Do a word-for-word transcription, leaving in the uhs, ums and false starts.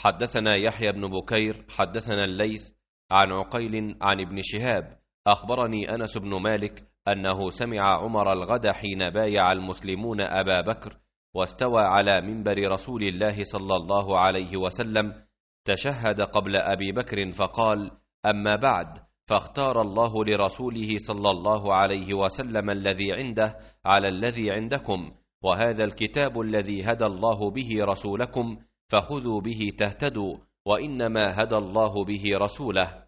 حدثنا يحيى بن بكير حدثنا الليث عن عقيل عن ابن شهاب أخبرني أنس بن مالك أنه سمع عمر الغد حين بايع المسلمون أبا بكر واستوى على منبر رسول الله صلى الله عليه وسلم، تشهد قبل أبي بكر فقال: أما بعد، فاختار الله لرسوله صلى الله عليه وسلم الذي عنده على الذي عندكم، وهذا الكتاب الذي هدى الله به رسولكم، فخذوا به تهتدوا، وإنما هدى الله به رسوله.